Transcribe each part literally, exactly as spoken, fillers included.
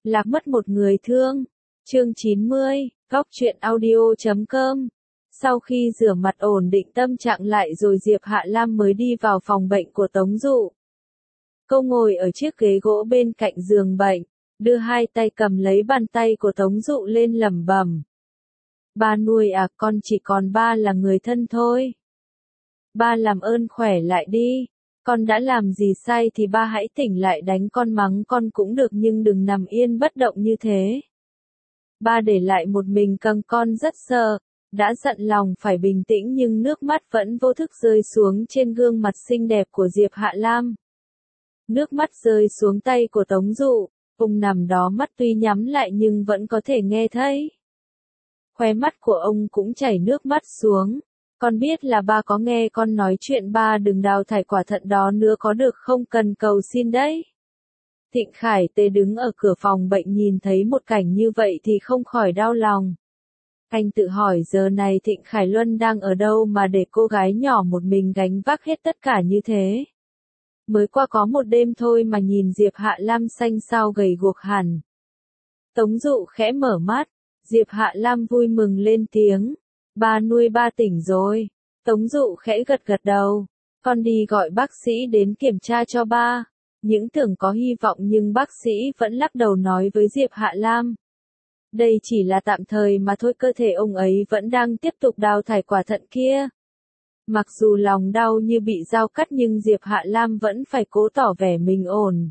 Lạc mất một người thương. Chương chín mươi, góc truyện audio chấm com. Sau khi rửa mặt ổn định tâm trạng lại rồi Diệp Hạ Lam mới đi vào phòng bệnh của Tống Dụ. Cô ngồi ở chiếc ghế gỗ bên cạnh giường bệnh, đưa hai tay cầm lấy bàn tay của Tống Dụ lên lẩm bẩm. Ba nuôi à, con chỉ còn ba là người thân thôi. Ba làm ơn khỏe lại đi. Con đã làm gì sai thì ba hãy tỉnh lại đánh con mắng con cũng được nhưng đừng nằm yên bất động như thế. Ba để lại một mình căng con rất sợ, đã dặn lòng phải bình tĩnh nhưng nước mắt vẫn vô thức rơi xuống trên gương mặt xinh đẹp của Diệp Hạ Lam. Nước mắt rơi xuống tay của Tống Dụ, ông nằm đó mắt tuy nhắm lại nhưng vẫn có thể nghe thấy. Khóe mắt của ông cũng chảy nước mắt xuống. Con biết là ba có nghe con nói chuyện ba đừng đào thải quả thận đó nữa có được không, cần cầu xin đấy. Thịnh Khải Tê đứng ở cửa phòng bệnh nhìn thấy một cảnh như vậy thì không khỏi đau lòng. Anh tự hỏi giờ này Thịnh Khải Luân đang ở đâu mà để cô gái nhỏ một mình gánh vác hết tất cả như thế. Mới qua có một đêm thôi mà nhìn Diệp Hạ Lam xanh xao gầy guộc hẳn. Tống Dụ khẽ mở mắt, Diệp Hạ Lam vui mừng lên tiếng. Ba nuôi ba tỉnh rồi. Tống Dụ khẽ gật gật đầu. Con đi gọi bác sĩ đến kiểm tra cho ba. Những tưởng có hy vọng nhưng bác sĩ vẫn lắc đầu nói với Diệp Hạ Lam. Đây chỉ là tạm thời mà thôi, cơ thể ông ấy vẫn đang tiếp tục đào thải quả thận kia. Mặc dù lòng đau như bị dao cắt nhưng Diệp Hạ Lam vẫn phải cố tỏ vẻ mình ổn.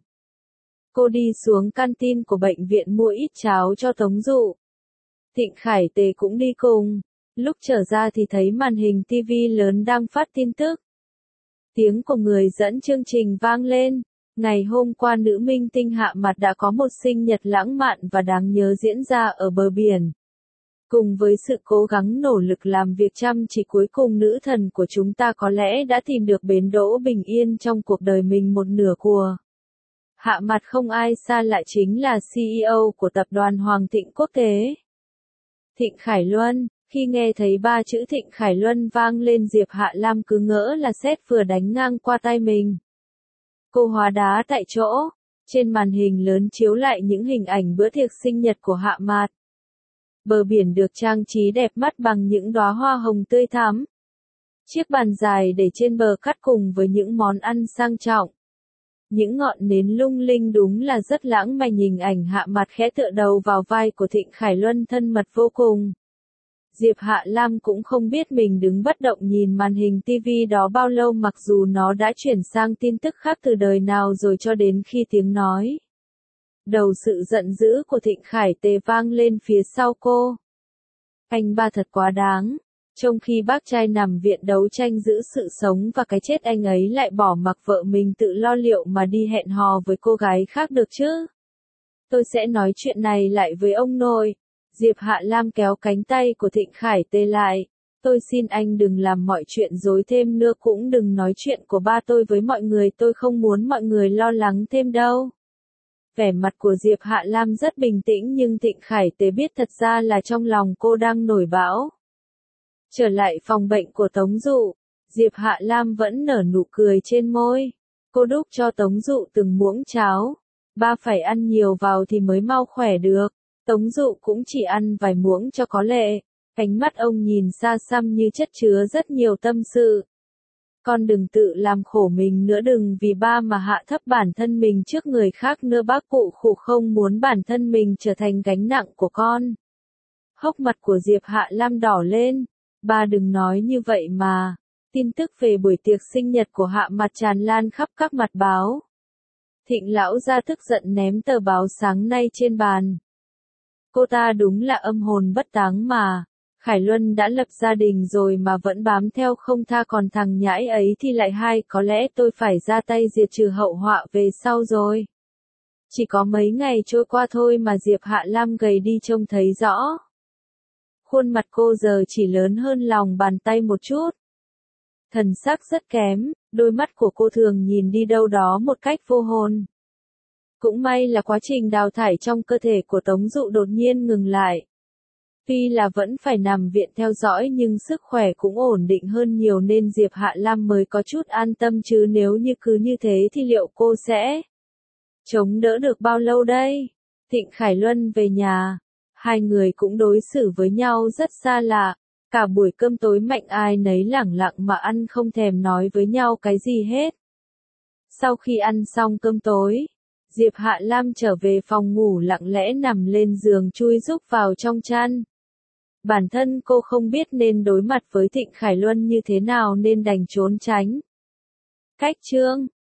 Cô đi xuống canteen của bệnh viện mua ít cháo cho Tống Dụ. Thịnh Khải Tề cũng đi cùng. Lúc trở ra thì thấy màn hình ti vi lớn đang phát tin tức. Tiếng của người dẫn chương trình vang lên. Ngày hôm qua nữ minh tinh Hạ Mặt đã có một sinh nhật lãng mạn và đáng nhớ diễn ra ở bờ biển. Cùng với sự cố gắng nỗ lực làm việc chăm chỉ cuối cùng nữ thần của chúng ta có lẽ đã tìm được bến đỗ bình yên trong cuộc đời mình một nửa của. Hạ Mặt không ai xa lạ chính là xê e ô của tập đoàn Hoàng Thịnh Quốc tế. Thịnh Khải Luân. Khi nghe thấy ba chữ Thịnh Khải Luân vang lên Diệp Hạ Lam cứ ngỡ là sét vừa đánh ngang qua tay mình. Cô hóa đá tại chỗ. Trên màn hình lớn chiếu lại những hình ảnh bữa tiệc sinh nhật của Hạ Mạt. Bờ biển được trang trí đẹp mắt bằng những đóa hoa hồng tươi thắm. Chiếc bàn dài để trên bờ cát cùng với những món ăn sang trọng. Những ngọn nến lung linh đúng là rất lãng mạn, hình ảnh Hạ Mạt khẽ tựa đầu vào vai của Thịnh Khải Luân thân mật vô cùng. Diệp Hạ Lam cũng không biết mình đứng bất động nhìn màn hình ti vi đó bao lâu, mặc dù nó đã chuyển sang tin tức khác từ đời nào rồi, cho đến khi tiếng nói đầu sự giận dữ của Thịnh Khải Tề vang lên phía sau cô. Anh ba thật quá đáng. Trong khi bác trai nằm viện đấu tranh giữ sự sống và cái chết, anh ấy lại bỏ mặc vợ mình tự lo liệu mà đi hẹn hò với cô gái khác được chứ. Tôi sẽ nói chuyện này lại với ông nội. Diệp Hạ Lam kéo cánh tay của Thịnh Khải Tê lại. Tôi xin anh đừng làm mọi chuyện rối thêm nữa, cũng đừng nói chuyện của ba tôi với mọi người, tôi không muốn mọi người lo lắng thêm đâu. Vẻ mặt của Diệp Hạ Lam rất bình tĩnh nhưng Thịnh Khải Tê biết thật ra là trong lòng cô đang nổi bão. Trở lại phòng bệnh của Tống Dụ, Diệp Hạ Lam vẫn nở nụ cười trên môi. Cô đút cho Tống Dụ từng muỗng cháo. Ba phải ăn nhiều vào thì mới mau khỏe được. Tống Dụ cũng chỉ ăn vài muỗng cho có lệ. Ánh mắt ông nhìn xa xăm như chất chứa rất nhiều tâm sự. Con đừng tự làm khổ mình nữa, đừng vì ba mà hạ thấp bản thân mình trước người khác nữa, bác cụ khổ không muốn bản thân mình trở thành gánh nặng của con. Hốc mặt của Diệp Hạ Lam đỏ lên. Ba đừng nói như vậy mà. Tin tức về buổi tiệc sinh nhật của Hạ Mặt tràn lan khắp các mặt báo. Thịnh lão gia tức giận ném tờ báo sáng nay trên bàn. Cô ta đúng là âm hồn bất táng mà. Khải Luân đã lập gia đình rồi mà vẫn bám theo không tha, còn thằng nhãi ấy thì lại hay, có lẽ tôi phải ra tay diệt trừ hậu họa về sau rồi. Chỉ có mấy ngày trôi qua thôi mà Diệp Hạ Lam gầy đi trông thấy rõ. Khuôn mặt cô giờ chỉ lớn hơn lòng bàn tay một chút. Thần sắc rất kém, đôi mắt của cô thường nhìn đi đâu đó một cách vô hồn. Cũng may là quá trình đào thải trong cơ thể của Tống Dụ đột nhiên ngừng lại. Tuy là vẫn phải nằm viện theo dõi nhưng sức khỏe cũng ổn định hơn nhiều nên Diệp Hạ Lam mới có chút an tâm, chứ nếu như cứ như thế thì liệu cô sẽ chống đỡ được bao lâu đây? Thịnh Khải Luân về nhà, hai người cũng đối xử với nhau rất xa lạ. Cả buổi cơm tối Mạnh ai nấy lẳng lặng mà ăn không thèm nói với nhau cái gì hết. Sau khi ăn xong cơm tối, Diệp Hạ Lam trở về phòng ngủ lặng lẽ nằm lên giường chui rúc vào trong chăn. Bản thân cô không biết nên đối mặt với Thịnh Khải Luân như thế nào nên đành trốn tránh. Cách chương